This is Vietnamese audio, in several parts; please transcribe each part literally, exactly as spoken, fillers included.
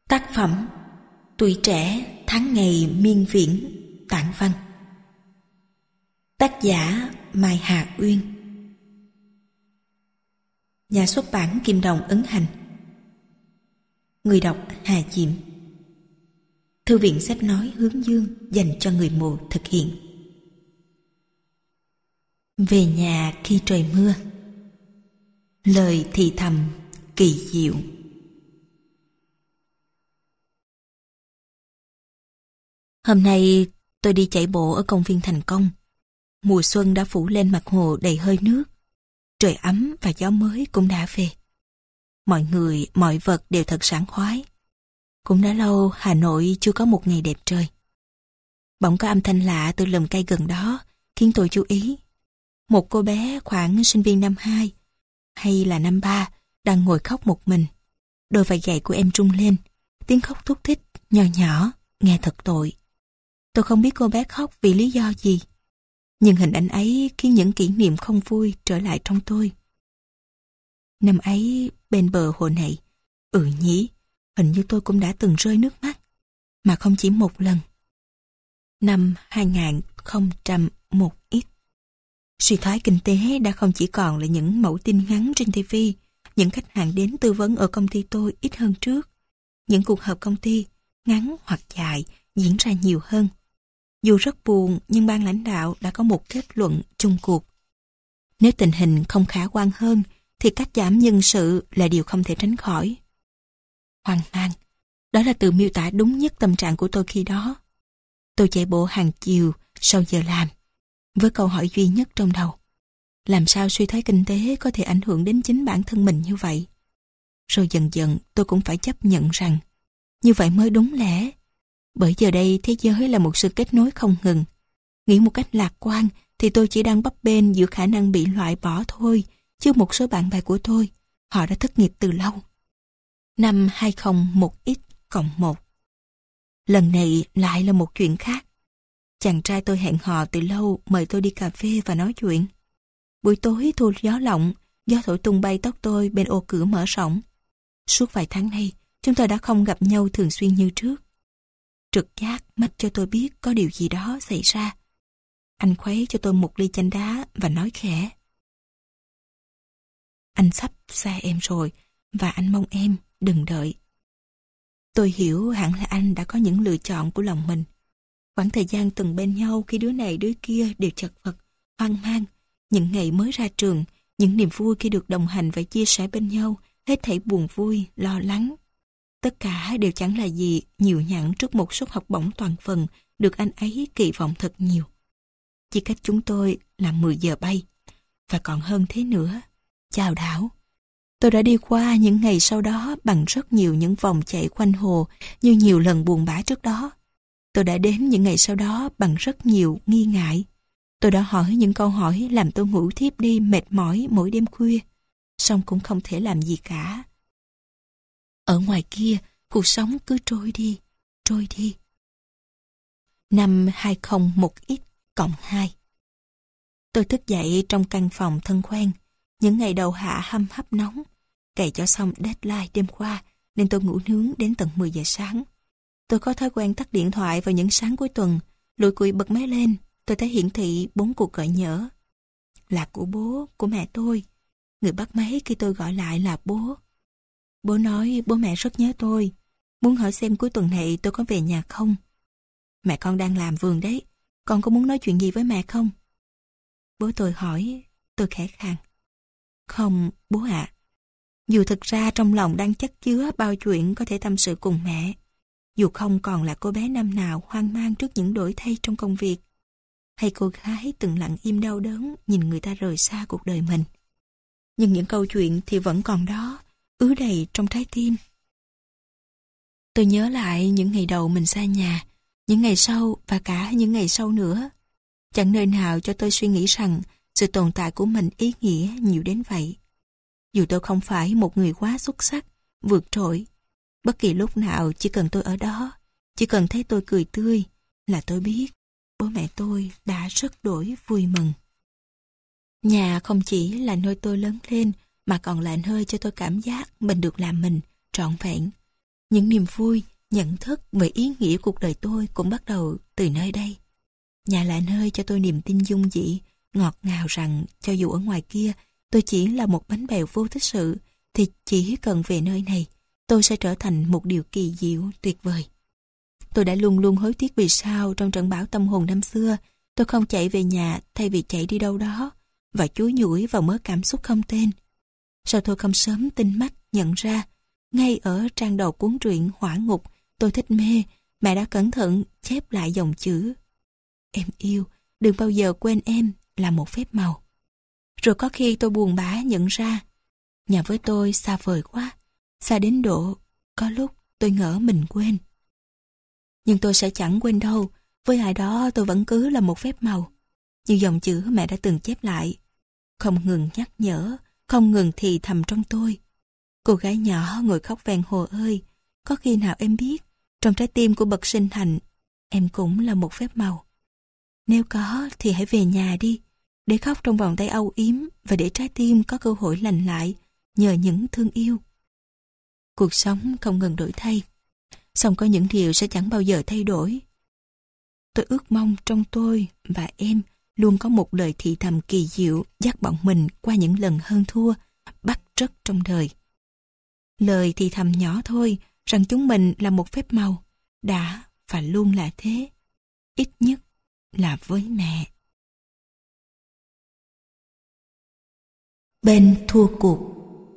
Tác phẩm Tuổi trẻ tháng ngày miên viễn tản văn. Tác giả Mai Hà Uyên. Nhà xuất bản Kim Đồng ấn hành. Người đọc Hà Diệm. Thư viện sách nói Hướng Dương dành cho người mù thực hiện. Về nhà khi trời mưa. Lời thì thầm kỳ diệu. Hôm nay tôi đi chạy bộ ở công viên Thành Công. Mùa xuân đã phủ lên mặt hồ đầy hơi nước. Trời ấm và gió mới cũng đã về. Mọi người, mọi vật đều thật sảng khoái. Cũng đã lâu Hà Nội chưa có một ngày đẹp trời. Bỗng có âm thanh lạ từ lùm cây gần đó khiến tôi chú ý. Một cô bé khoảng sinh viên năm hai hay là năm ba đang ngồi khóc một mình. Đôi vai gầy của em rung lên, tiếng khóc thút thít, nhỏ nhỏ, nghe thật tội. Tôi không biết cô bé khóc vì lý do gì, nhưng hình ảnh ấy khiến những kỷ niệm không vui trở lại trong tôi. Năm ấy, bên bờ hồ này, ừ nhỉ, hình như tôi cũng đã từng rơi nước mắt, mà không chỉ một lần. Năm hai nghìn không trăm một ít. Suy thoái kinh tế đã không chỉ còn là những mẫu tin ngắn trên ti vi, những khách hàng đến tư vấn ở công ty tôi ít hơn trước. Những cuộc họp công ty, ngắn hoặc dài, diễn ra nhiều hơn. Dù rất buồn, nhưng ban lãnh đạo đã có một kết luận chung cuộc. Nếu tình hình không khả quan hơn, thì cắt giảm nhân sự là điều không thể tránh khỏi. Hoang mang, đó là từ miêu tả đúng nhất tâm trạng của tôi khi đó. Tôi chạy bộ hàng chiều sau giờ làm, với câu hỏi duy nhất trong đầu. Làm sao suy thoái kinh tế có thể ảnh hưởng đến chính bản thân mình như vậy? Rồi dần dần tôi cũng phải chấp nhận rằng như vậy mới đúng lẽ. Bởi giờ đây thế giới là một sự kết nối không ngừng. Nghĩ một cách lạc quan thì tôi chỉ đang bấp bênh giữa khả năng bị loại bỏ thôi, chứ một số bạn bè của tôi, họ đã thất nghiệp từ lâu. Năm hai không một ít cộng một. Lần này lại là một chuyện khác. Chàng trai tôi hẹn hò từ lâu mời tôi đi cà phê và nói chuyện. Buổi tối thu gió lộng, gió thổi tung bay tóc tôi bên ô cửa mở rộng. Suốt vài tháng nay, chúng tôi đã không gặp nhau thường xuyên như trước. Trực giác mách cho tôi biết có điều gì đó xảy ra. Anh khuấy cho tôi một ly chanh đá và nói khẽ. Anh sắp xa em rồi và anh mong em đừng đợi. Tôi hiểu hẳn là anh đã có những lựa chọn của lòng mình. Khoảng thời gian từng bên nhau khi đứa này đứa kia đều chật vật, hoang mang. Những ngày mới ra trường, những niềm vui khi được đồng hành và chia sẻ bên nhau, hết thảy buồn vui, lo lắng. Tất cả đều chẳng là gì nhiều nhặn trước một suất học bổng toàn phần được anh ấy kỳ vọng thật nhiều. Chỉ cách chúng tôi là mười giờ bay. Và còn hơn thế nữa. Chào đảo. Tôi đã đi qua những ngày sau đó bằng rất nhiều những vòng chạy quanh hồ như nhiều lần buồn bã trước đó. Tôi đã đến những ngày sau đó bằng rất nhiều nghi ngại. Tôi đã hỏi những câu hỏi làm tôi ngủ thiếp đi mệt mỏi mỗi đêm khuya. Song cũng không thể làm gì cả. Ở ngoài kia, cuộc sống cứ trôi đi, trôi đi. Năm hai không một ít cộng hai. Tôi thức dậy trong căn phòng thân quen. Những ngày đầu hạ hâm hấp nóng. Cày cho xong deadline đêm qua, nên tôi ngủ nướng đến tận mười giờ sáng. Tôi có thói quen tắt điện thoại vào những sáng cuối tuần. Lùi cùi bật máy lên, tôi thấy hiển thị bốn cuộc gọi nhỡ. Là của bố, của mẹ tôi. Người bắt máy khi tôi gọi lại là bố. Bố nói bố mẹ rất nhớ tôi, muốn hỏi xem cuối tuần này tôi có về nhà không. Mẹ con đang làm vườn đấy, con có muốn nói chuyện gì với mẹ không? Bố tôi hỏi, tôi khẽ khàng. Không, bố ạ. Dù thực ra trong lòng đang chất chứa bao chuyện có thể tâm sự cùng mẹ. Dù không còn là cô bé năm nào hoang mang trước những đổi thay trong công việc, hay cô gái từng lặng im đau đớn nhìn người ta rời xa cuộc đời mình. Nhưng những câu chuyện thì vẫn còn đó, ứ đầy trong trái tim. Tôi nhớ lại những ngày đầu mình xa nhà, những ngày sau và cả những ngày sau nữa. Chẳng nơi nào cho tôi suy nghĩ rằng sự tồn tại của mình ý nghĩa nhiều đến vậy. Dù tôi không phải một người quá xuất sắc, vượt trội, bất kỳ lúc nào chỉ cần tôi ở đó, chỉ cần thấy tôi cười tươi là tôi biết bố mẹ tôi đã rất đổi vui mừng. Nhà không chỉ là nơi tôi lớn lên mà còn là nơi cho tôi cảm giác mình được làm mình trọn vẹn. Những niềm vui, nhận thức về ý nghĩa cuộc đời tôi cũng bắt đầu từ nơi đây. Nhà là nơi cho tôi niềm tin dung dị, ngọt ngào rằng cho dù ở ngoài kia tôi chỉ là một bánh bèo vô tích sự, thì chỉ cần về nơi này, tôi sẽ trở thành một điều kỳ diệu, tuyệt vời. Tôi đã luôn luôn hối tiếc vì sao trong trận bão tâm hồn năm xưa, tôi không chạy về nhà thay vì chạy đi đâu đó và chúi nhủi vào mớ cảm xúc không tên. Sao tôi không sớm tinh mắt nhận ra, ngay ở trang đầu cuốn truyện Hỏa Ngục tôi thích mê, mẹ đã cẩn thận chép lại dòng chữ: em yêu, đừng bao giờ quên em là một phép màu. Rồi có khi tôi buồn bã nhận ra, nhà với tôi xa vời quá, xa đến độ có lúc tôi ngỡ mình quên. Nhưng tôi sẽ chẳng quên đâu, với ai đó tôi vẫn cứ là một phép màu, như dòng chữ mẹ đã từng chép lại, không ngừng nhắc nhở, không ngừng thì thầm trong tôi. Cô gái nhỏ ngồi khóc ven hồ ơi, có khi nào em biết, trong trái tim của bậc sinh thành, em cũng là một phép màu. Nếu có thì hãy về nhà đi, để khóc trong vòng tay âu yếm và để trái tim có cơ hội lành lại nhờ những thương yêu. Cuộc sống không ngừng đổi thay, song có những điều sẽ chẳng bao giờ thay đổi. Tôi ước mong trong tôi và em luôn có một lời thì thầm kỳ diệu dắt bọn mình qua những lần hơn thua, bắt trất trong đời. Lời thì thầm nhỏ thôi rằng chúng mình là một phép màu, đã và luôn là thế, ít nhất là với mẹ. Bên thua cuộc.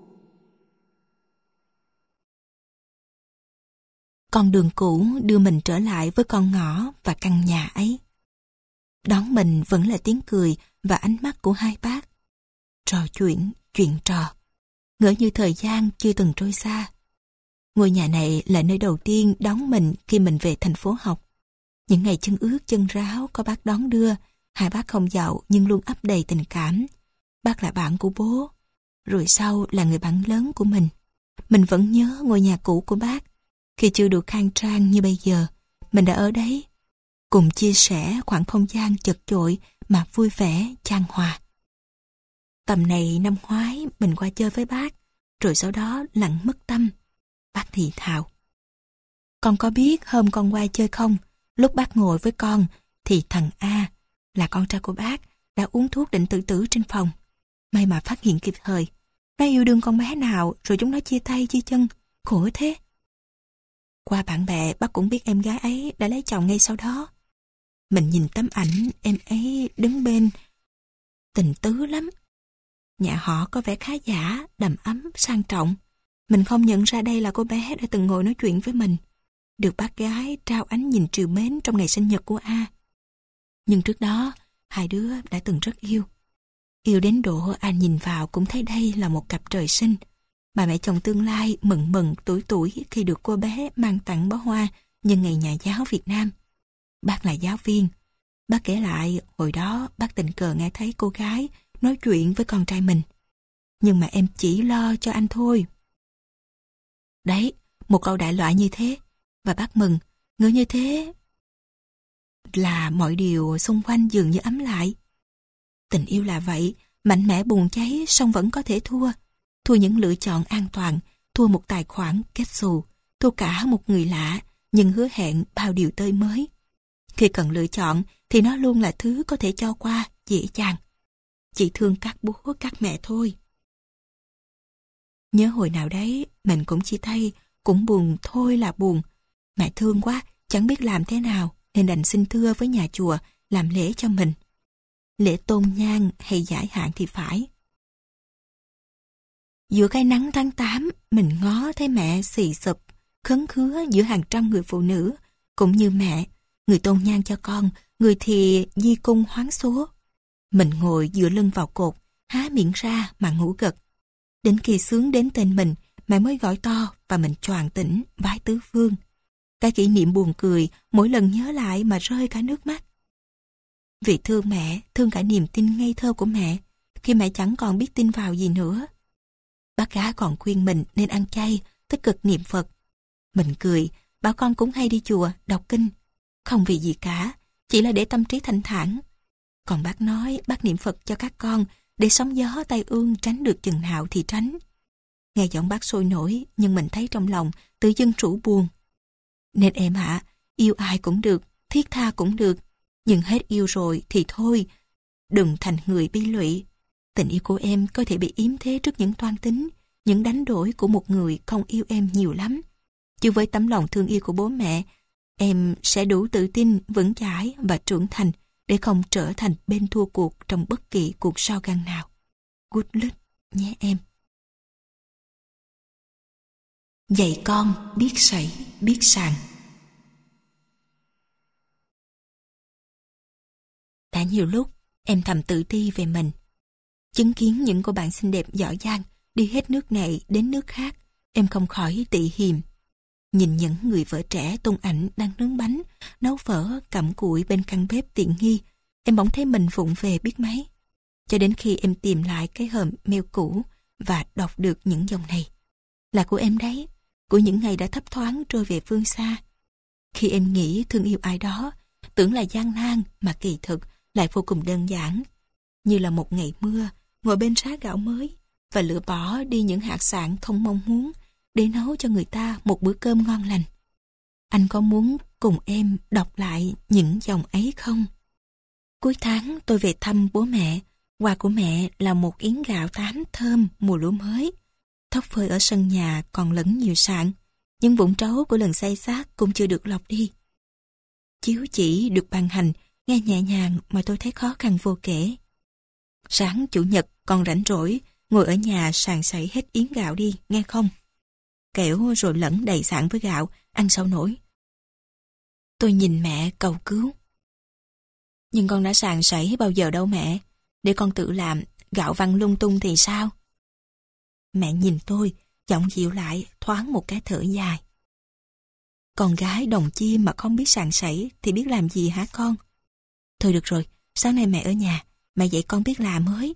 Con đường cũ đưa mình trở lại với con ngõ và căn nhà ấy. Đón mình vẫn là tiếng cười và ánh mắt của hai bác. Trò chuyện, chuyện trò. Ngỡ như thời gian chưa từng trôi xa. Ngôi nhà này là nơi đầu tiên đón mình khi mình về thành phố học. Những ngày chân ướt chân ráo có bác đón đưa. Hai bác không giàu nhưng luôn ắp đầy tình cảm. Bác là bạn của bố, rồi sau là người bạn lớn của mình. Mình vẫn nhớ ngôi nhà cũ của bác. Khi chưa được khang trang như bây giờ, mình đã ở đấy, cùng chia sẻ khoảng không gian chật chội mà vui vẻ, chan hòa. Tầm này năm ngoái mình qua chơi với bác, rồi sau đó lặng mất tâm. Bác thì thào: con có biết hôm con qua chơi không? Lúc bác ngồi với con, thì thằng A, là con trai của bác, đã uống thuốc định tự tử trên phòng. May mà phát hiện kịp thời. Nó yêu đương con bé nào, rồi chúng nó chia tay chia chân, khổ thế. Qua bạn bè, bác cũng biết em gái ấy đã lấy chồng ngay sau đó. Mình nhìn tấm ảnh em ấy đứng bên, tình tứ lắm. Nhà họ có vẻ khá giả, đầm ấm, sang trọng. Mình không nhận ra đây là cô bé đã từng ngồi nói chuyện với mình, được bác gái trao ánh nhìn trìu mến trong ngày sinh nhật của A. Nhưng trước đó, hai đứa đã từng rất yêu. Yêu đến độ A nhìn vào cũng thấy đây là một cặp trời sinh. Bà mẹ chồng tương lai mừng mừng tuổi tuổi khi được cô bé mang tặng bó hoa nhân ngày nhà giáo Việt Nam. Bác là giáo viên. Bác kể lại hồi đó bác tình cờ nghe thấy cô gái nói chuyện với con trai mình. Nhưng mà em chỉ lo cho anh thôi. Đấy, một câu đại loại như thế. Và bác mừng, ngỡ như thế là mọi điều xung quanh dường như ấm lại. Tình yêu là vậy, mạnh mẽ bùng cháy song vẫn có thể thua. Thua những lựa chọn an toàn, thua một tài khoản kết xù, thua cả một người lạ, nhưng hứa hẹn bao điều tươi mới. Khi cần lựa chọn thì nó luôn là thứ có thể cho qua, dễ dàng. Chỉ thương các bố, các mẹ thôi. Nhớ hồi nào đấy, mình cũng chia tay, cũng buồn thôi là buồn. Mẹ thương quá, chẳng biết làm thế nào, nên đành xin thưa với nhà chùa làm lễ cho mình. Lễ tôn nhang hay giải hạn thì phải. Giữa cái nắng tháng tám, mình ngó thấy mẹ xì xụp, khấn khứa giữa hàng trăm người phụ nữ, cũng như mẹ, người tôn nhang cho con, người thì di cung hoán số. Mình ngồi dựa lưng vào cột, há miệng ra mà ngủ gật. Đến khi sướng đến tên mình, mẹ mới gọi to và mình choàng tỉnh, vái tứ phương. Cái kỷ niệm buồn cười, mỗi lần nhớ lại mà rơi cả nước mắt. Vì thương mẹ, thương cả niềm tin ngây thơ của mẹ, khi mẹ chẳng còn biết tin vào gì nữa. Bác gái còn khuyên mình nên ăn chay, tích cực niệm Phật. Mình cười, bảo con cũng hay đi chùa, đọc kinh. Không vì gì cả, chỉ là để tâm trí thanh thản. Còn bác nói bác niệm Phật cho các con, để sóng gió tai ương tránh được chừng nào thì tránh. Nghe giọng bác sôi nổi, nhưng mình thấy trong lòng tự dưng rũ buồn. Nên em ạ, yêu ai cũng được, thiết tha cũng được, nhưng hết yêu rồi thì thôi, đừng thành người bi lụy. Tình yêu của em có thể bị yếm thế trước những toan tính, những đánh đổi của một người không yêu em nhiều lắm. Chứ với tấm lòng thương yêu của bố mẹ, em sẽ đủ tự tin, vững chãi và trưởng thành để không trở thành bên thua cuộc trong bất kỳ cuộc so găng nào. Good luck nhé em. Dạy con biết sảy, biết sàn. Đã nhiều lúc em thầm tự ti về mình. Chứng kiến những cô bạn xinh đẹp giỏi giang đi hết nước này đến nước khác, em không khỏi tị hiềm. Nhìn những người vợ trẻ tung ảnh đang nướng bánh, nấu phở, cặm cụi bên căn bếp tiện nghi, em bỗng thấy mình vụng về biết mấy. Cho đến khi em tìm lại cái hòm mail cũ và đọc được những dòng này. Là của em đấy, của những ngày đã thấp thoáng trôi về phương xa. Khi em nghĩ thương yêu ai đó, tưởng là gian nan mà kỳ thực lại vô cùng đơn giản. Như là một ngày mưa, ngồi bên rá gạo mới và lựa bỏ đi những hạt sạn không mong muốn để nấu cho người ta một bữa cơm ngon lành. Anh có muốn cùng em đọc lại những dòng ấy không? Cuối tháng tôi về thăm bố mẹ. Quà của mẹ là một yến gạo tám thơm mùa lúa mới. Thóc phơi ở sân nhà còn lẫn nhiều sạn. Nhưng vụn trấu của lần xay xác cũng chưa được lọc đi. Chiếu chỉ được ban hành, nghe nhẹ nhàng mà tôi thấy khó khăn vô kể. Sáng chủ nhật còn rảnh rỗi, ngồi ở nhà sàn sảy hết yến gạo đi, nghe không? Kẻo rồi lẫn đầy sạn với gạo, ăn sao nổi. Tôi nhìn mẹ cầu cứu. Nhưng con đã sàn sảy bao giờ đâu mẹ, để con tự làm, gạo văng lung tung thì sao? Mẹ nhìn tôi, giọng dịu lại, thoáng một cái thở dài. Con gái đồng chim mà không biết sàn sảy thì biết làm gì hả con? Thôi được rồi, sáng nay mẹ ở nhà, mẹ dạy con biết làm mới.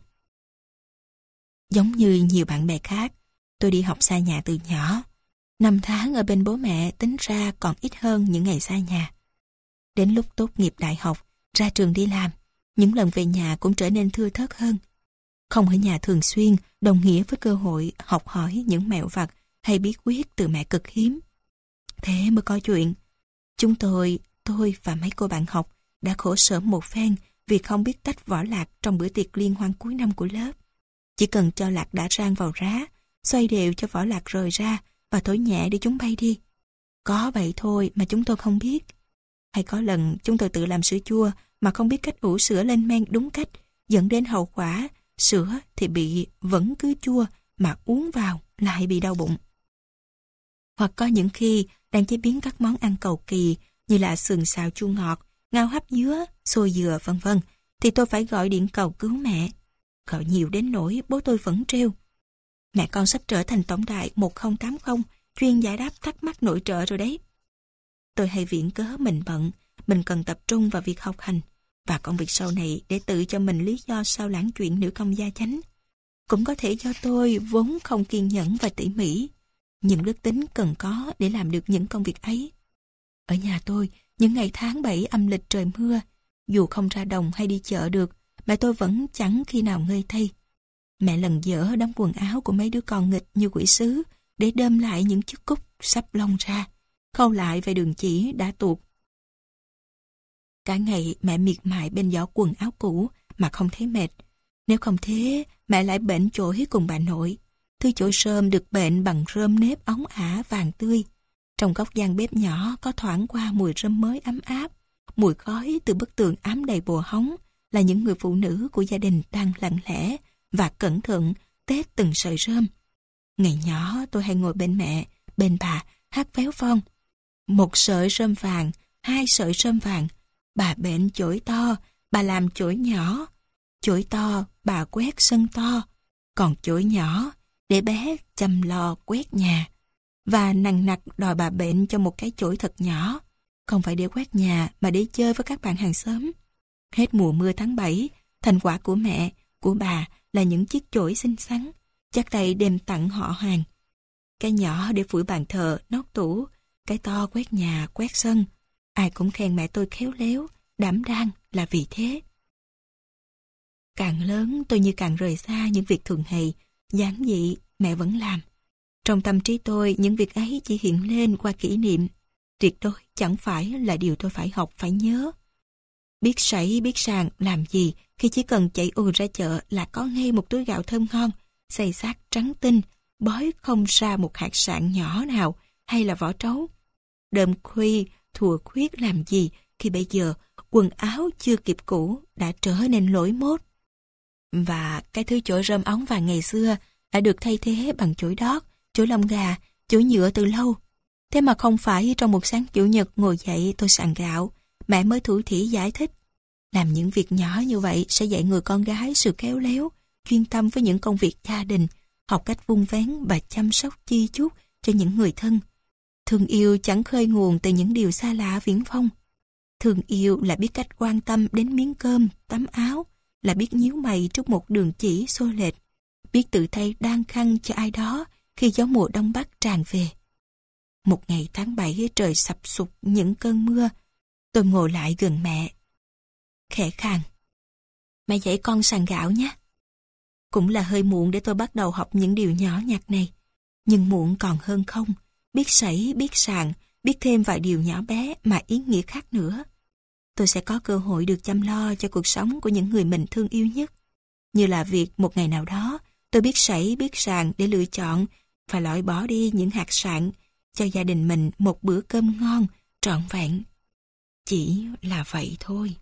Giống như nhiều bạn bè khác, tôi đi học xa nhà từ nhỏ. Năm tháng ở bên bố mẹ tính ra còn ít hơn những ngày xa nhà. Đến lúc tốt nghiệp đại học, ra trường đi làm, những lần về nhà cũng trở nên thưa thớt hơn. Không ở nhà thường xuyên đồng nghĩa với cơ hội học hỏi những mẹo vặt hay bí quyết từ mẹ cực hiếm. Thế mới có chuyện. Chúng tôi, tôi và mấy cô bạn học đã khổ sở một phen vì không biết tách vỏ lạc trong bữa tiệc liên hoan cuối năm của lớp. Chỉ cần cho lạc đã rang vào rá, xoay đều cho vỏ lạc rời ra và thổi nhẹ để chúng bay đi. Có vậy thôi mà chúng tôi không biết. Hay có lần chúng tôi tự làm sữa chua mà không biết cách ủ sữa lên men đúng cách, dẫn đến hậu quả sữa thì bị vẫn cứ chua mà uống vào lại bị đau bụng. Hoặc có những khi đang chế biến các món ăn cầu kỳ như là sườn xào chua ngọt, ngao hấp dứa, xôi dừa vân vân thì tôi phải gọi điện cầu cứu mẹ. Gọi nhiều đến nỗi bố tôi vẫn trêu. Mẹ con sắp trở thành tổng đài một không tám không, chuyên giải đáp thắc mắc nội trợ rồi đấy. Tôi hay viện cớ mình bận, mình cần tập trung vào việc học hành và công việc sau này để tự cho mình lý do sao lãng chuyện nữ công gia chánh. Cũng có thể do tôi vốn không kiên nhẫn và tỉ mỉ, những đức tính cần có để làm được những công việc ấy. Ở nhà tôi, những ngày tháng bảy âm lịch trời mưa, dù không ra đồng hay đi chợ được, mẹ tôi vẫn chẳng khi nào ngơi thay. Mẹ lần dở đóng quần áo của mấy đứa con nghịch như quỷ sứ để đơm lại những chiếc cúc sắp lông ra, khâu lại về đường chỉ đã tuột. Cả ngày mẹ miệt mài bên giỏ quần áo cũ mà không thấy mệt. Nếu không thế, mẹ lại bệnh chổi cùng bà nội. Thứ chổi rơm được bệnh bằng rơm nếp óng ả vàng tươi. Trong góc gian bếp nhỏ có thoảng qua mùi rơm mới ấm áp. Mùi khói từ bức tường ám đầy bùa hóng là những người phụ nữ của gia đình đang lặng lẽ và cẩn thận tết từng sợi rơm. Ngày nhỏ tôi hay ngồi bên mẹ, bên bà hát véo von. Một sợi rơm vàng, hai sợi rơm vàng. Bà bệnh chổi to, bà làm chổi nhỏ. Chổi to, bà quét sân to. Còn chổi nhỏ, để bé chăm lo quét nhà. Và nằng nặc đòi bà bệnh cho một cái chổi thật nhỏ. Không phải để quét nhà mà để chơi với các bạn hàng xóm. Hết mùa mưa tháng bảy, thành quả của mẹ, của bà là những chiếc chổi xinh xắn, chắc tay đem tặng họ hàng. Cái nhỏ để phủi bàn thờ, nóc tủ, cái to quét nhà, quét sân. Ai cũng khen mẹ tôi khéo léo, đảm đang là vì thế. Càng lớn tôi như càng rời xa những việc thường ngày, giản dị mẹ vẫn làm. Trong tâm trí tôi, những việc ấy chỉ hiện lên qua kỷ niệm. Tuyệt đối chẳng phải là điều tôi phải học, phải nhớ. Biết sảy, biết sàng làm gì khi chỉ cần chạy ù ra chợ là có ngay một túi gạo thơm ngon, xay xát trắng tinh, bói không ra một hạt sạn nhỏ nào, hay là vỏ trấu. Đờm khuy, thùa khuyết làm gì khi bây giờ quần áo chưa kịp cũ đã trở nên lỗi mốt. Và cái thứ chổi rơm óng vàng ngày xưa đã được thay thế bằng chổi đót, chổi lông gà, chổi nhựa từ lâu. Thế mà không phải trong một sáng chủ nhật ngồi dậy tôi sàng gạo, mẹ mới thủ thỉ giải thích. Làm những việc nhỏ như vậy sẽ dạy người con gái sự khéo léo, chuyên tâm với những công việc gia đình, học cách vun vén và chăm sóc chi chút cho những người thân. Thương yêu chẳng khơi nguồn từ những điều xa lạ viển vông. Thương yêu là biết cách quan tâm đến miếng cơm, tấm áo, là biết nhíu mày trước một đường chỉ xô lệch, biết tự tay đan khăn cho ai đó khi gió mùa đông bắc tràn về. Một ngày tháng bảy trời sập sụp những cơn mưa, tôi ngồi lại gần mẹ. Khẽ khàng, mẹ dạy con sàng gạo nhé. Cũng là hơi muộn để tôi bắt đầu học những điều nhỏ nhặt này. Nhưng muộn còn hơn không, biết sảy, biết sàng, biết thêm vài điều nhỏ bé mà ý nghĩa khác nữa. Tôi sẽ có cơ hội được chăm lo cho cuộc sống của những người mình thương yêu nhất. Như là việc một ngày nào đó tôi biết sảy, biết sàng để lựa chọn và loại bỏ đi những hạt sạn, cho gia đình mình một bữa cơm ngon, trọn vẹn. Chỉ là vậy thôi.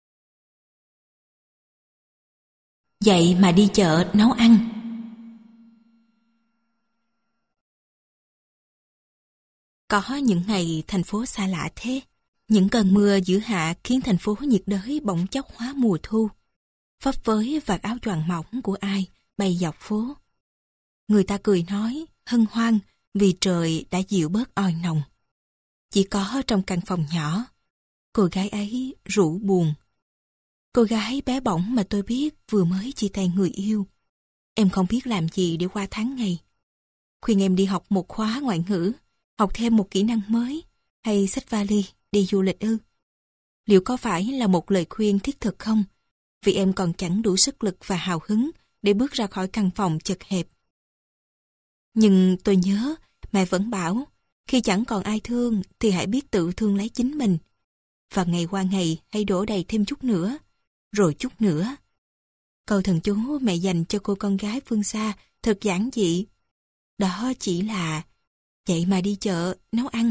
Vậy mà đi chợ nấu ăn. Có những ngày thành phố xa lạ thế. Những cơn mưa giữa hạ khiến thành phố nhiệt đới bỗng chốc hóa mùa thu. Phấp phới vạt áo choàng mỏng của ai bay dọc phố. Người ta cười nói, hân hoan vì trời đã dịu bớt oi nồng. Chỉ có trong căn phòng nhỏ, cô gái ấy rũ buồn. Cô gái bé bỏng mà tôi biết vừa mới chia tay người yêu. Em không biết làm gì để qua tháng ngày. Khuyên em đi học một khóa ngoại ngữ, học thêm một kỹ năng mới, hay xách vali đi du lịch ư? Liệu có phải là một lời khuyên thiết thực không? Vì em còn chẳng đủ sức lực và hào hứng để bước ra khỏi căn phòng chật hẹp. Nhưng tôi nhớ mẹ vẫn bảo, khi chẳng còn ai thương thì hãy biết tự thương lấy chính mình. Và ngày qua ngày hãy đổ đầy thêm chút nữa, rồi chút nữa. Câu thần chú mẹ dành cho cô con gái phương xa thật giản dị. Đó chỉ là vậy mà đi chợ, nấu ăn.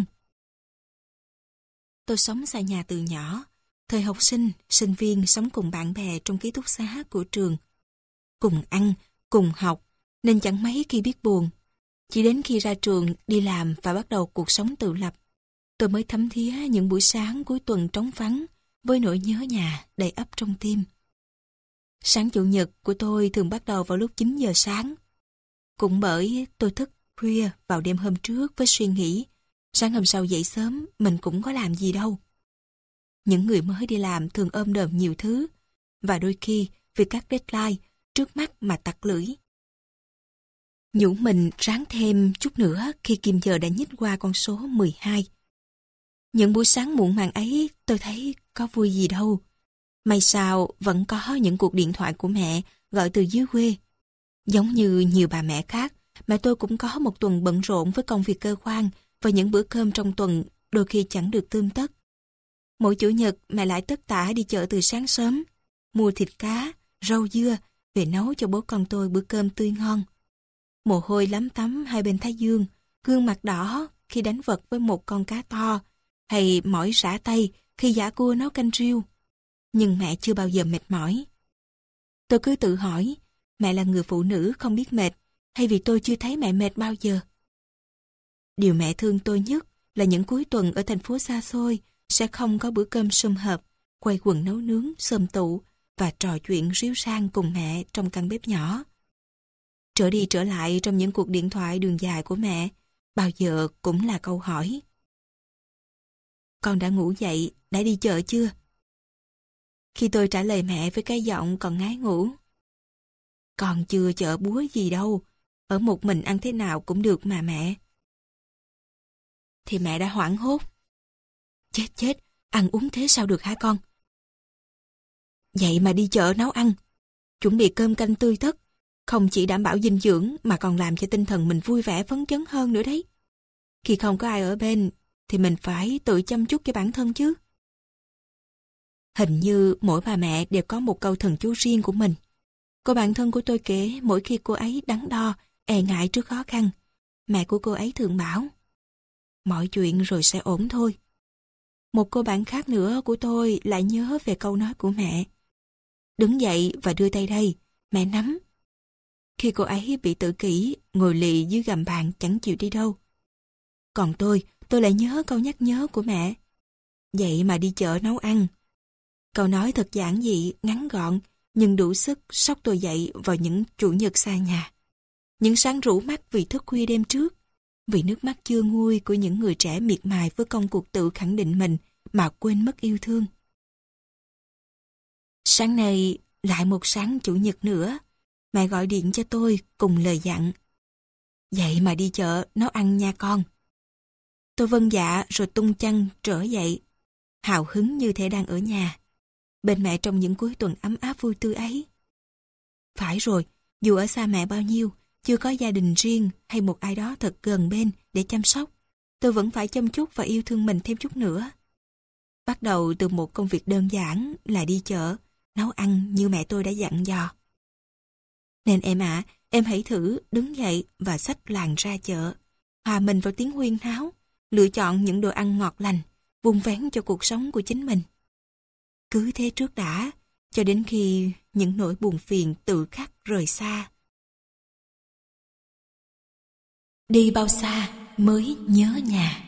Tôi sống xa nhà từ nhỏ, thời học sinh, sinh viên sống cùng bạn bè trong ký túc xá của trường. Cùng ăn, cùng học, nên chẳng mấy khi biết buồn. Chỉ đến khi ra trường, đi làm và bắt đầu cuộc sống tự lập, tôi mới thấm thía những buổi sáng cuối tuần trống vắng với nỗi nhớ nhà đầy ắp trong tim. Sáng chủ nhật của tôi thường bắt đầu vào lúc chín giờ sáng. Cũng bởi tôi thức khuya vào đêm hôm trước với suy nghĩ sáng hôm sau dậy sớm mình cũng có làm gì đâu. Những người mới đi làm thường ôm đờm nhiều thứ, và đôi khi vì các deadline trước mắt mà tặc lưỡi. Nhủ mình ráng thêm chút nữa khi kim giờ đã nhích qua con số mười hai. Những buổi sáng muộn màng ấy tôi thấy có vui gì đâu. May sao vẫn có những cuộc điện thoại của mẹ gọi từ dưới quê. Giống như nhiều bà mẹ khác, mẹ tôi cũng có một tuần bận rộn với công việc cơ quan và những bữa cơm trong tuần đôi khi chẳng được tươm tất. Mỗi chủ nhật mẹ lại tất tả đi chợ từ sáng sớm, mua thịt cá, rau dưa về nấu cho bố con tôi bữa cơm tươi ngon. Mồ hôi lấm tấm hai bên thái dương, gương mặt đỏ khi đánh vật với một con cá to, hay mỏi rã tay khi giã cua nấu canh riêu. Nhưng mẹ chưa bao giờ mệt mỏi. Tôi cứ tự hỏi, mẹ là người phụ nữ không biết mệt, hay vì tôi chưa thấy mẹ mệt bao giờ? Điều mẹ thương tôi nhất là những cuối tuần ở thành phố xa xôi sẽ không có bữa cơm sum họp, quây quần nấu nướng, xôm tụ và trò chuyện ríu rang cùng mẹ trong căn bếp nhỏ. Trở đi trở lại trong những cuộc điện thoại đường dài của mẹ, bao giờ cũng là câu hỏi. Con đã ngủ dậy, đã đi chợ chưa? Khi tôi trả lời mẹ với cái giọng còn ngái ngủ. Con chưa chợ búa gì đâu, ở một mình ăn thế nào cũng được mà mẹ. Thì mẹ đã hoảng hốt. Chết chết, ăn uống thế sao được hả con? Vậy mà đi chợ nấu ăn, chuẩn bị cơm canh tươi tất, Không chỉ đảm bảo dinh dưỡng mà còn làm cho tinh thần mình vui vẻ phấn chấn hơn nữa đấy. Khi không có ai ở bên thì mình phải tự chăm chút cho bản thân chứ. Hình như mỗi bà mẹ đều có một câu thần chú riêng của mình. Cô bạn thân của tôi kể mỗi khi cô ấy đắn đo, e ngại trước khó khăn, mẹ của cô ấy thường bảo: mọi chuyện rồi sẽ ổn thôi. Một cô bạn khác nữa của tôi lại nhớ về câu nói của mẹ: đứng dậy và đưa tay đây, mẹ nắm. Khi cô ấy bị tự kỷ, ngồi lì dưới gầm bàn chẳng chịu đi đâu. Còn tôi, tôi lại nhớ câu nhắc nhớ của mẹ: dậy mà đi chợ nấu ăn. Câu nói thật giản dị, ngắn gọn, nhưng đủ sức xốc tôi dậy vào những chủ nhật xa nhà. Những sáng rũ mắt vì thức khuya đêm trước, vì nước mắt chưa nguôi của những người trẻ miệt mài với công cuộc tự khẳng định mình mà quên mất yêu thương. Sáng nay, lại một sáng chủ nhật nữa, mẹ gọi điện cho tôi cùng lời dặn: dậy mà đi chợ nấu ăn nha con. Tôi vâng dạ rồi tung chăn trở dậy, hào hứng như thể đang ở nhà, bên mẹ trong những cuối tuần ấm áp vui tươi ấy. Phải rồi, dù ở xa mẹ bao nhiêu, chưa có gia đình riêng hay một ai đó thật gần bên để chăm sóc, tôi vẫn phải chăm chút và yêu thương mình thêm chút nữa. Bắt đầu từ một công việc đơn giản là đi chợ, nấu ăn như mẹ tôi đã dặn dò. Nên em ạ, à, em hãy thử đứng dậy và xách làng ra chợ, hòa mình vào tiếng huyên náo, lựa chọn những đồ ăn ngọt lành, vun vén cho cuộc sống của chính mình. Cứ thế trước đã, cho đến khi những nỗi buồn phiền tự khắc rời xa. Đi bao xa mới nhớ nhà.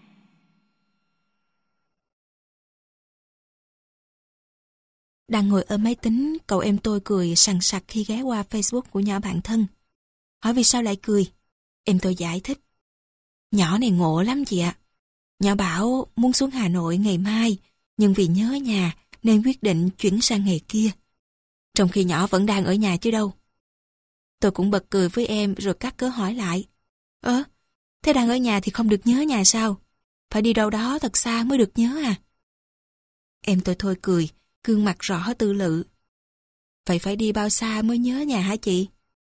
Đang ngồi ở máy tính, cậu em tôi cười sằng sặc khi ghé qua Facebook của nhỏ bạn thân. Hỏi vì sao lại cười? Em tôi giải thích: nhỏ này ngộ lắm chị ạ. Nhỏ bảo muốn xuống Hà Nội ngày mai, nhưng vì nhớ nhà nên quyết định chuyển sang ngày kia. Trong khi nhỏ vẫn đang ở nhà chứ đâu. Tôi cũng bật cười với em rồi cắt cớ hỏi lại: ơ, thế đang ở nhà thì không được nhớ nhà sao? Phải đi đâu đó thật xa mới được nhớ à? Em tôi thôi cười, gương mặt rõ tư lự: vậy phải đi bao xa mới nhớ nhà hả chị?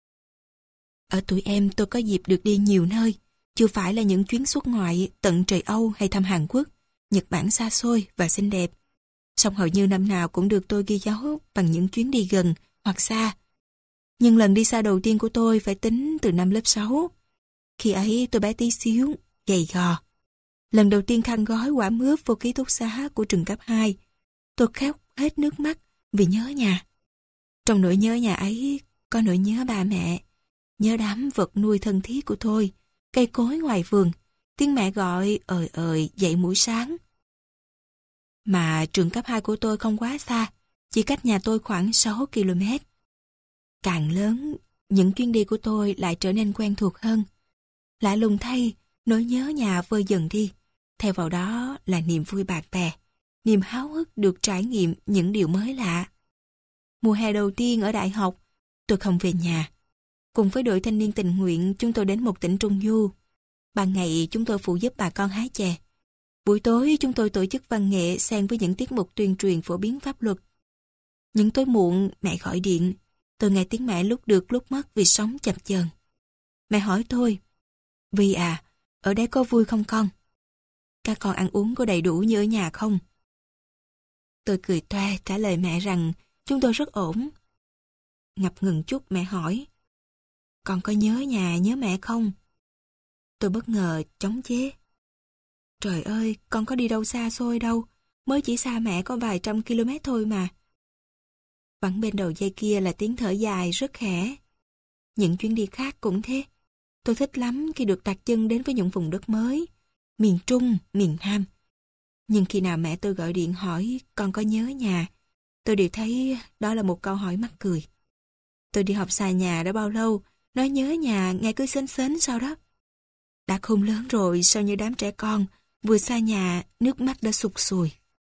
Ở tuổi em tôi có dịp được đi nhiều nơi, chưa phải là những chuyến xuất ngoại tận trời Âu hay thăm Hàn Quốc, Nhật Bản xa xôi và xinh đẹp. Song hầu như năm nào cũng được tôi ghi dấu bằng những chuyến đi gần hoặc xa. Nhưng lần đi xa đầu tiên của tôi phải tính từ năm lớp sáu. Khi ấy tôi bé tí xíu, gầy gò. Lần đầu tiên khăn gói quả mướp vô ký túc xá của trường cấp hai, tôi khóc hết nước mắt vì nhớ nhà. Trong nỗi nhớ nhà ấy có nỗi nhớ ba mẹ, nhớ đám vật nuôi thân thiết của tôi, cây cối ngoài vườn, tiếng mẹ gọi ời ời dậy mỗi sáng. Mà trường cấp hai của tôi không quá xa, chỉ cách nhà tôi khoảng sáu ki lô mét. Càng lớn, những chuyến đi của tôi lại trở nên quen thuộc hơn. Lạ lùng thay, nỗi nhớ nhà vơi dần đi. Theo vào đó là niềm vui bạn bè, niềm háo hức được trải nghiệm những điều mới lạ. Mùa hè đầu tiên ở đại học, tôi không về nhà. Cùng với đội thanh niên tình nguyện, chúng tôi đến một tỉnh Trung Du. Ban ngày chúng tôi phụ giúp bà con hái chè. Buổi tối chúng tôi tổ chức văn nghệ xen với những tiết mục tuyên truyền phổ biến pháp luật. Những tối muộn mẹ gọi điện, tôi nghe tiếng mẹ lúc được lúc mất vì sống chập chờn. Mẹ hỏi tôi: Vi à, ở đây có vui không con? Các con ăn uống có đầy đủ như ở nhà không? Tôi cười toe trả lời mẹ rằng chúng tôi rất ổn. Ngập ngừng chút mẹ hỏi: con có nhớ nhà nhớ mẹ không? Tôi bất ngờ chống chế: trời ơi, con có đi đâu xa xôi đâu, mới chỉ xa mẹ có vài trăm km thôi mà. Vẫn bên đầu dây kia là tiếng thở dài rất khẽ. Những chuyến đi khác cũng thế. Tôi thích lắm khi được đặt chân đến với những vùng đất mới, miền Trung, miền Nam. Nhưng khi nào mẹ tôi gọi điện hỏi con có nhớ nhà, tôi đều thấy đó là một câu hỏi mắc cười. Tôi đi học xa nhà đã bao lâu, nói nhớ nhà nghe cứ sến sến sao đó. Đã khôn lớn rồi sao như đám trẻ con, vừa xa nhà nước mắt đã sụt sùi.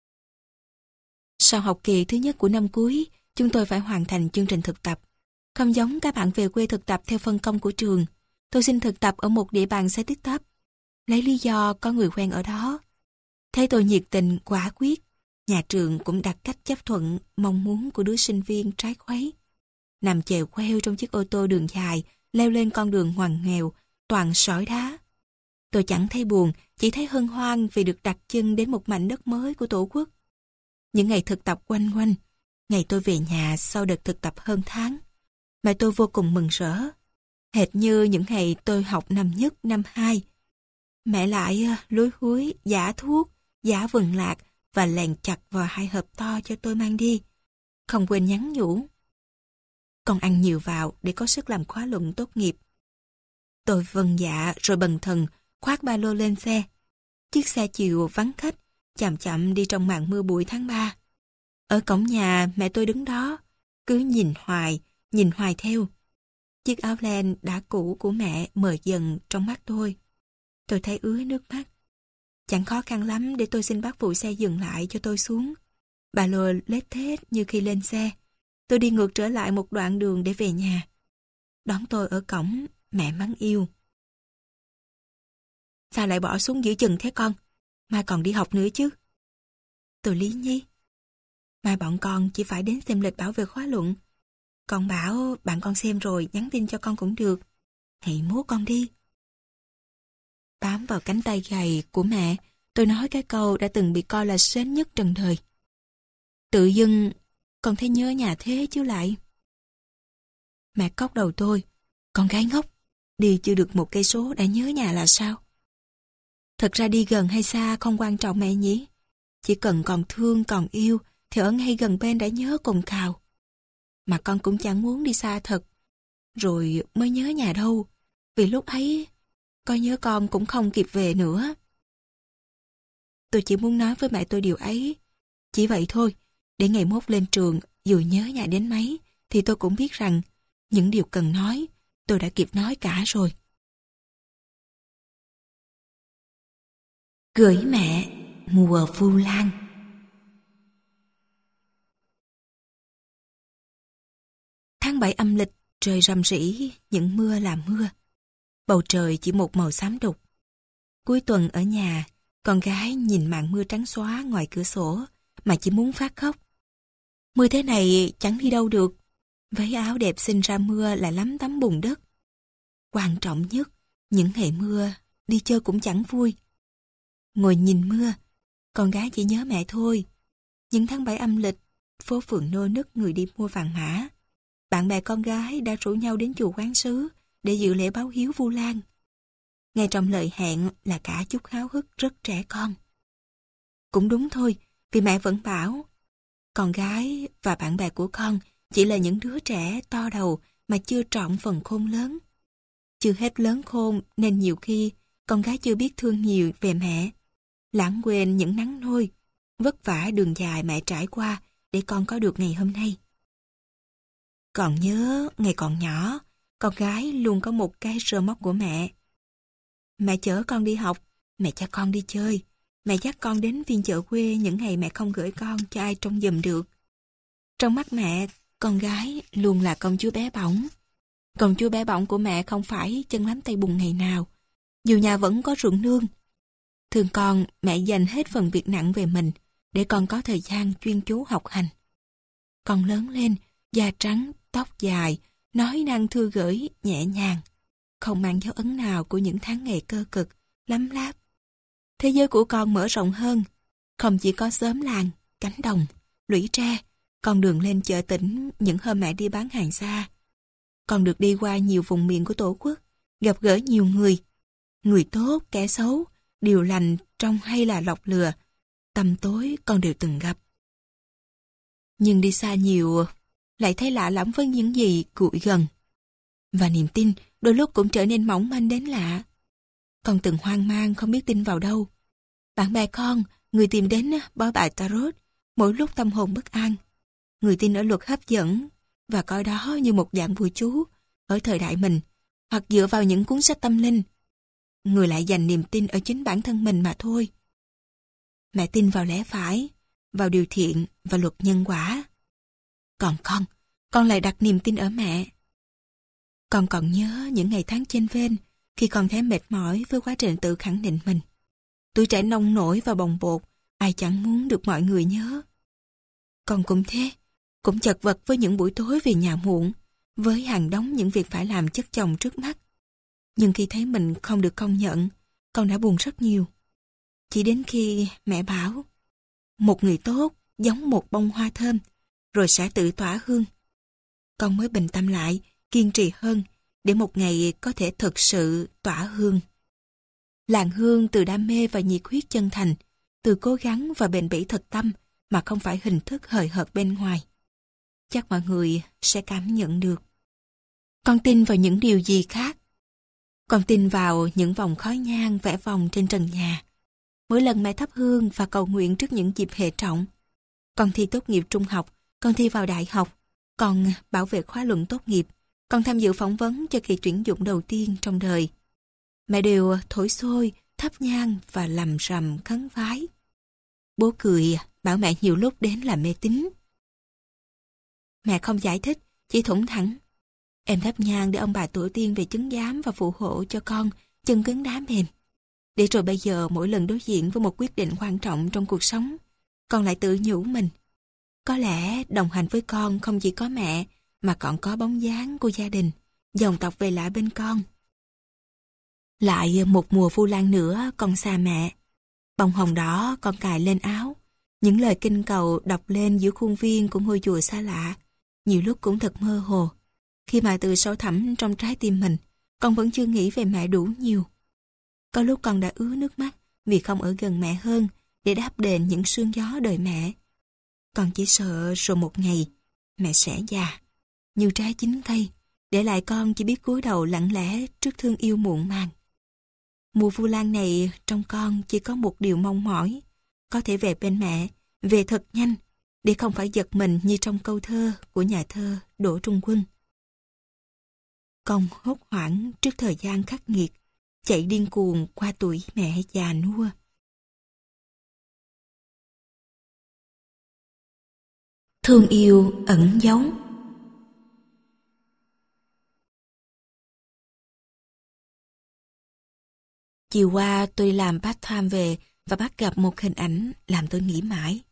Sau học kỳ thứ nhất của năm cuối, chúng tôi phải hoàn thành chương trình thực tập. Không giống các bạn về quê thực tập theo phân công của trường, tôi xin thực tập ở một địa bàn xe tít tắp, lấy lý do có người quen ở đó. Thấy tôi nhiệt tình, quả quyết, nhà trường cũng đặt cách chấp thuận mong muốn của đứa sinh viên trái khuấy. nằm chèo queo trong chiếc ô tô đường dài, leo lên con đường ngoằn nghèo, toàn sỏi đá. Tôi chẳng thấy buồn, chỉ thấy hân hoan vì được đặt chân đến một mảnh đất mới của Tổ quốc. Những ngày thực tập quanh quanh, ngày tôi về nhà sau đợt thực tập hơn tháng, mẹ tôi vô cùng mừng rỡ. Hệt như những ngày tôi học năm nhất, năm hai. Mẹ lại lúi húi, giả thuốc, giả vừng lạc và lèn chặt vào hai hộp to cho tôi mang đi. Không quên nhắn nhủ: con ăn nhiều vào để có sức làm khóa luận tốt nghiệp. Tôi vâng dạ rồi bần thần khoác ba lô lên xe. Chiếc xe chiều vắng khách, chậm chậm đi trong màn mưa bụi tháng ba. Ở cổng nhà mẹ tôi đứng đó, cứ nhìn hoài, nhìn hoài theo. Chiếc áo len đã cũ của mẹ mờ dần trong mắt tôi. Tôi thấy ứa nước mắt. Chẳng khó khăn lắm để tôi xin bác phụ xe dừng lại cho tôi xuống. Ba lô lết thết như khi lên xe. Tôi đi ngược trở lại một đoạn đường để về nhà. Đón tôi ở cổng, mẹ mắng yêu: sao lại bỏ xuống giữa chừng thế con? Mai còn đi học nữa chứ. Tôi lý nhí: mai bọn con chỉ phải đến xem lịch bảo vệ khóa luận. Con bảo bạn con xem rồi nhắn tin cho con cũng được. Ngày mốt con đi. Bám vào cánh tay gầy của mẹ, tôi nói cái câu đã từng bị coi là sến nhất trần đời. Tự dưng con thấy nhớ nhà thế chứ lại. Mẹ cốc đầu tôi: con gái ngốc, đi chưa được một cây số đã nhớ nhà là sao? Thật ra đi gần hay xa không quan trọng mẹ nhỉ. Chỉ cần còn thương còn yêu thì ở ngay gần bên đã nhớ cồn cào. Mà con cũng chẳng muốn đi xa thật rồi mới nhớ nhà đâu, vì lúc ấy coi nhớ con cũng không kịp về nữa. Tôi chỉ muốn nói với mẹ tôi điều ấy, chỉ vậy thôi, để ngày mốt lên trường dù nhớ nhà đến mấy thì tôi cũng biết rằng những điều cần nói tôi đã kịp nói cả rồi. Gửi mẹ mùa vu lan. Tháng bảy âm lịch, trời rầm rĩ, những mưa là mưa. Bầu trời chỉ một màu xám đục. Cuối tuần ở nhà, con gái nhìn màn mưa trắng xóa ngoài cửa sổ mà chỉ muốn phát khóc. Mưa thế này chẳng đi đâu được. Váy áo đẹp xinh ra mưa lại lắm tấm bùn đất. Quan trọng nhất, những ngày mưa, đi chơi cũng chẳng vui. Ngồi nhìn mưa, con gái chỉ nhớ mẹ thôi. Những tháng bảy âm lịch, phố phường nô nức người đi mua vàng mã. Bạn bè con gái đã rủ nhau đến chùa Quán Sứ để dự lễ báo hiếu Vu Lan. Ngay trong lời hẹn là cả chút háo hức rất trẻ con. Cũng đúng thôi, vì mẹ vẫn bảo con gái và bạn bè của con chỉ là những đứa trẻ to đầu mà chưa trọn phần khôn lớn. Chưa hết lớn khôn nên nhiều khi con gái chưa biết thương nhiều về mẹ, lãng quên những nắng nôi, vất vả đường dài mẹ trải qua để con có được ngày hôm nay. Còn nhớ ngày còn nhỏ, con gái luôn có một cái rơ móc của mẹ. Mẹ chở con đi học, mẹ cho con đi chơi, mẹ dắt con đến phiên chợ quê những ngày mẹ không gửi con cho ai trông giùm được. Trong mắt mẹ, con gái luôn là công chúa bé bỏng. Công chúa bé bỏng của mẹ không phải chân lắm tay bùn ngày nào, dù nhà vẫn có ruộng nương. Thường con, mẹ dành hết phần việc nặng về mình để con có thời gian chuyên chú học hành. Con lớn lên, da trắng, tóc dài, nói năng thư gửi, nhẹ nhàng, không mang dấu ấn nào của những tháng ngày cơ cực, lắm láp. Thế giới của con mở rộng hơn, không chỉ có xóm làng, cánh đồng, lũy tre, con đường lên chợ tỉnh những hôm mẹ đi bán hàng xa. Con được đi qua nhiều vùng miền của Tổ quốc, gặp gỡ nhiều người, người tốt, kẻ xấu, điều lành, trong hay là lọc lừa, tăm tối con đều từng gặp. Nhưng đi xa nhiều, lại thấy lạ lẫm với những gì gụi gần. Và niềm tin đôi lúc cũng trở nên mỏng manh đến lạ. Con từng hoang mang không biết tin vào đâu. Bạn bè con, người tìm đến bói bài tarot, mỗi lúc tâm hồn bất an. Người tin ở luật hấp dẫn và coi đó như một dạng bùa chú ở thời đại mình, hoặc dựa vào những cuốn sách tâm linh. Người lại dành niềm tin ở chính bản thân mình mà thôi. Mẹ tin vào lẽ phải, vào điều thiện và luật nhân quả. Còn con, con lại đặt niềm tin ở mẹ. Con còn nhớ những ngày tháng chênh vênh khi con thấy mệt mỏi với quá trình tự khẳng định mình. Tuổi trẻ nông nổi và bồng bột, ai chẳng muốn được mọi người nhớ. Con cũng thế, cũng chật vật với những buổi tối về nhà muộn, với hàng đống những việc phải làm chất chồng trước mắt. Nhưng khi thấy mình không được công nhận, con đã buồn rất nhiều. Chỉ đến khi mẹ bảo, một người tốt giống một bông hoa thơm, rồi sẽ tự tỏa hương. Con mới bình tâm lại, kiên trì hơn, để một ngày có thể thực sự tỏa hương. Làng hương từ đam mê và nhiệt huyết chân thành, từ cố gắng và bền bỉ thực tâm, mà không phải hình thức hời hợt bên ngoài. Chắc mọi người sẽ cảm nhận được. Con tin vào những điều gì khác. Con tin vào những vòng khói nhang vẽ vòng trên trần nhà. Mỗi lần mẹ thắp hương và cầu nguyện trước những dịp hệ trọng. Con thi tốt nghiệp trung học, con thi vào đại học, con bảo vệ khóa luận tốt nghiệp, con tham dự phỏng vấn cho kỳ tuyển dụng đầu tiên trong đời. Mẹ đều thổi xôi, thắp nhang và làm rầm khấn vái. Bố cười, bảo mẹ nhiều lúc đến là mê tín. Mẹ không giải thích, chỉ thủng thẳng. Em thắp nhang để ông bà tổ tiên về chứng giám và phù hộ cho con, chân cứng đá mềm. Để rồi bây giờ mỗi lần đối diện với một quyết định quan trọng trong cuộc sống, con lại tự nhủ mình. Có lẽ đồng hành với con không chỉ có mẹ, mà còn có bóng dáng của gia đình, dòng tộc về lại bên con. Lại một mùa Vu Lan nữa con xa mẹ. Bông hồng đỏ con cài lên áo. Những lời kinh cầu đọc lên giữa khuôn viên của ngôi chùa xa lạ. Nhiều lúc cũng thật mơ hồ. Khi mà từ sâu thẳm trong trái tim mình, con vẫn chưa nghĩ về mẹ đủ nhiều. Có lúc con đã ứa nước mắt vì không ở gần mẹ hơn để đáp đền những sương gió đời mẹ. Con chỉ sợ rồi một ngày mẹ sẽ già, như trái chín cây, để lại con chỉ biết cúi đầu lặng lẽ trước thương yêu muộn màng. Mùa Vu Lan này trong con chỉ có một điều mong mỏi, có thể về bên mẹ, về thật nhanh, để không phải giật mình như trong câu thơ của nhà thơ Đỗ Trung Quân. Con hốt hoảng trước thời gian khắc nghiệt, chạy điên cuồng qua tuổi mẹ già nua. Thương yêu ẩn giấu. Chiều qua tôi làm part-time về và bắt gặp một hình ảnh làm tôi nghĩ mãi.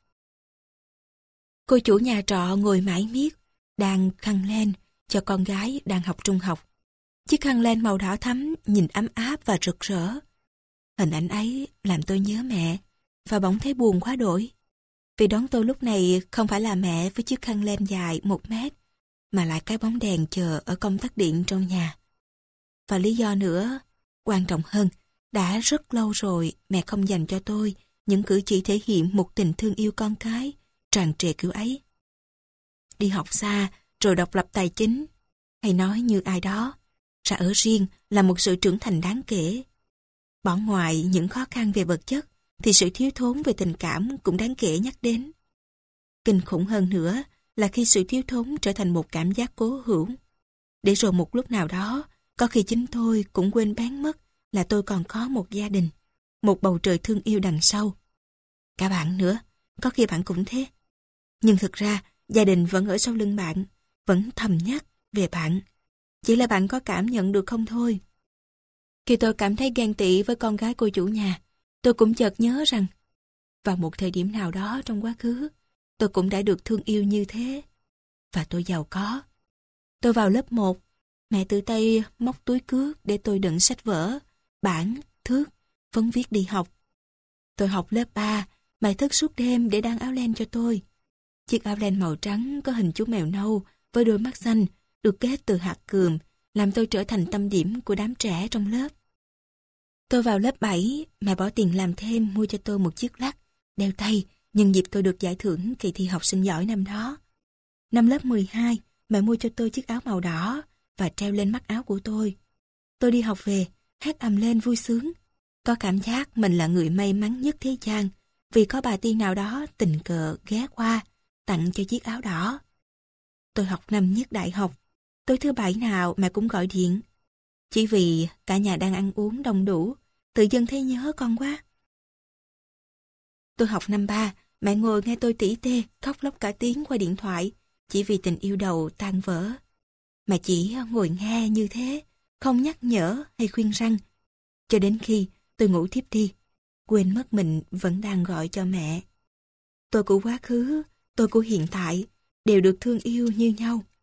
Cô chủ nhà trọ ngồi mãi miết, đang khăn len cho con gái đang học trung học. Chiếc khăn len màu đỏ thắm nhìn ấm áp và rực rỡ. Hình ảnh ấy làm tôi nhớ mẹ và bỗng thấy buồn quá đổi. Vì đón tôi lúc này không phải là mẹ với chiếc khăn len dài một mét, mà lại cái bóng đèn chờ ở công tắc điện trong nhà. Và lý do nữa, quan trọng hơn, đã rất lâu rồi mẹ không dành cho tôi những cử chỉ thể hiện một tình thương yêu con cái, tràn trề kiểu ấy. Đi học xa, rồi độc lập tài chính, hay nói như ai đó, ra ở riêng là một sự trưởng thành đáng kể. Bỏ ngoài những khó khăn về vật chất, thì sự thiếu thốn về tình cảm cũng đáng kể nhắc đến. Kinh khủng hơn nữa là khi sự thiếu thốn trở thành một cảm giác cố hữu. Để rồi một lúc nào đó, có khi chính tôi cũng quên bén mất là tôi còn có một gia đình, một bầu trời thương yêu đằng sau. Cả bạn nữa, có khi bạn cũng thế. Nhưng thực ra, gia đình vẫn ở sau lưng bạn, vẫn thầm nhắc về bạn. Chỉ là bạn có cảm nhận được không thôi. Khi tôi cảm thấy ghen tị với con gái cô chủ nhà, tôi cũng chợt nhớ rằng, vào một thời điểm nào đó trong quá khứ, tôi cũng đã được thương yêu như thế. Và tôi giàu có. Tôi vào lớp một, mẹ tự tay móc túi cước để tôi đựng sách vở, bảng, thước, phấn viết đi học. Tôi học lớp ba, mẹ thức suốt đêm để đan áo len cho tôi. Chiếc áo len màu trắng có hình chú mèo nâu với đôi mắt xanh, được kết từ hạt cườm, làm tôi trở thành tâm điểm của đám trẻ trong lớp. Tôi vào lớp bảy, mẹ bỏ tiền làm thêm mua cho tôi một chiếc lắc, đeo tay, nhân dịp tôi được giải thưởng kỳ thi học sinh giỏi năm đó. Năm lớp mười hai, mẹ mua cho tôi chiếc áo màu đỏ và treo lên mắt áo của tôi. Tôi đi học về, hát ầm lên vui sướng. Có cảm giác mình là người may mắn nhất thế gian, vì có bà tiên nào đó tình cờ ghé qua, tặng cho chiếc áo đỏ. Tôi học năm nhất đại học, tối thứ bảy nào mẹ cũng gọi điện. Chỉ vì cả nhà đang ăn uống đông đủ, tự dưng thấy nhớ con quá. Tôi học năm ba, mẹ ngồi nghe tôi tỉ tê, khóc lóc cả tiếng qua điện thoại, chỉ vì tình yêu đầu tan vỡ. Mẹ chỉ ngồi nghe như thế, không nhắc nhở hay khuyên răn. Cho đến khi tôi ngủ thiếp đi, quên mất mình vẫn đang gọi cho mẹ. Tôi của quá khứ, tôi của hiện tại, đều được thương yêu như nhau.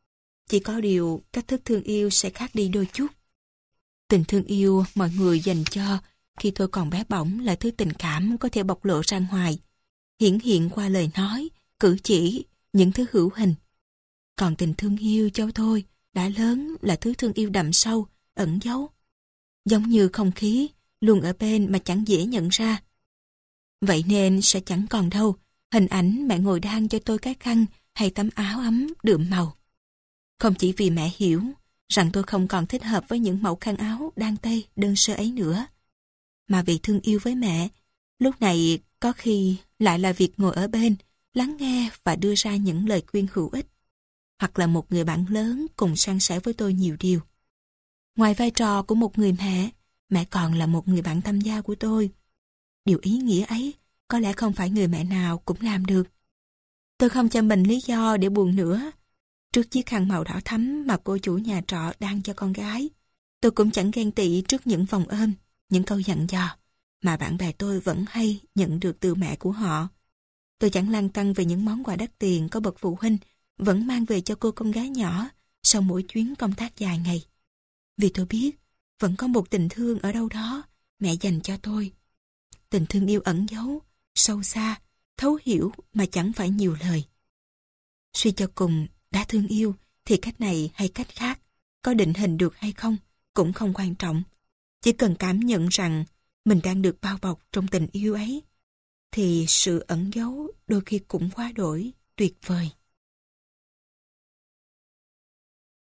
Chỉ có điều cách thức thương yêu sẽ khác đi đôi chút. Tình thương yêu mọi người dành cho khi tôi còn bé bỏng là thứ tình cảm có thể bộc lộ ra ngoài, hiển hiện qua lời nói, cử chỉ, những thứ hữu hình. Còn tình thương yêu cho tôi đã lớn là thứ thương yêu đậm sâu, ẩn giấu. Giống như không khí, luôn ở bên mà chẳng dễ nhận ra. Vậy nên sẽ chẳng còn đâu hình ảnh mẹ ngồi đan cho tôi cái khăn hay tấm áo ấm đượm màu. Không chỉ vì mẹ hiểu rằng tôi không còn thích hợp với những mẫu khăn áo đan tây đơn sơ ấy nữa, mà vì thương yêu với mẹ, lúc này có khi lại là việc ngồi ở bên, lắng nghe và đưa ra những lời khuyên hữu ích, hoặc là một người bạn lớn cùng san sẻ với tôi nhiều điều. Ngoài vai trò của một người mẹ, mẹ còn là một người bạn tâm giao của tôi. Điều ý nghĩa ấy có lẽ không phải người mẹ nào cũng làm được. Tôi không cho mình lý do để buồn nữa. Trước chiếc khăn màu đỏ thắm mà cô chủ nhà trọ đan cho con gái, tôi cũng chẳng ghen tị trước những vòng ôm, những câu dặn dò mà bạn bè tôi vẫn hay nhận được từ mẹ của họ. Tôi chẳng lăn tăn về những món quà đắt tiền có bậc phụ huynh vẫn mang về cho cô con gái nhỏ sau mỗi chuyến công tác dài ngày. Vì tôi biết vẫn có một tình thương ở đâu đó mẹ dành cho tôi. Tình thương yêu ẩn giấu, sâu xa, thấu hiểu mà chẳng phải nhiều lời. Suy cho cùng, đã thương yêu thì cách này hay cách khác, có định hình được hay không cũng không quan trọng. Chỉ cần cảm nhận rằng mình đang được bao bọc trong tình yêu ấy, thì sự ẩn giấu đôi khi cũng quá đổi tuyệt vời.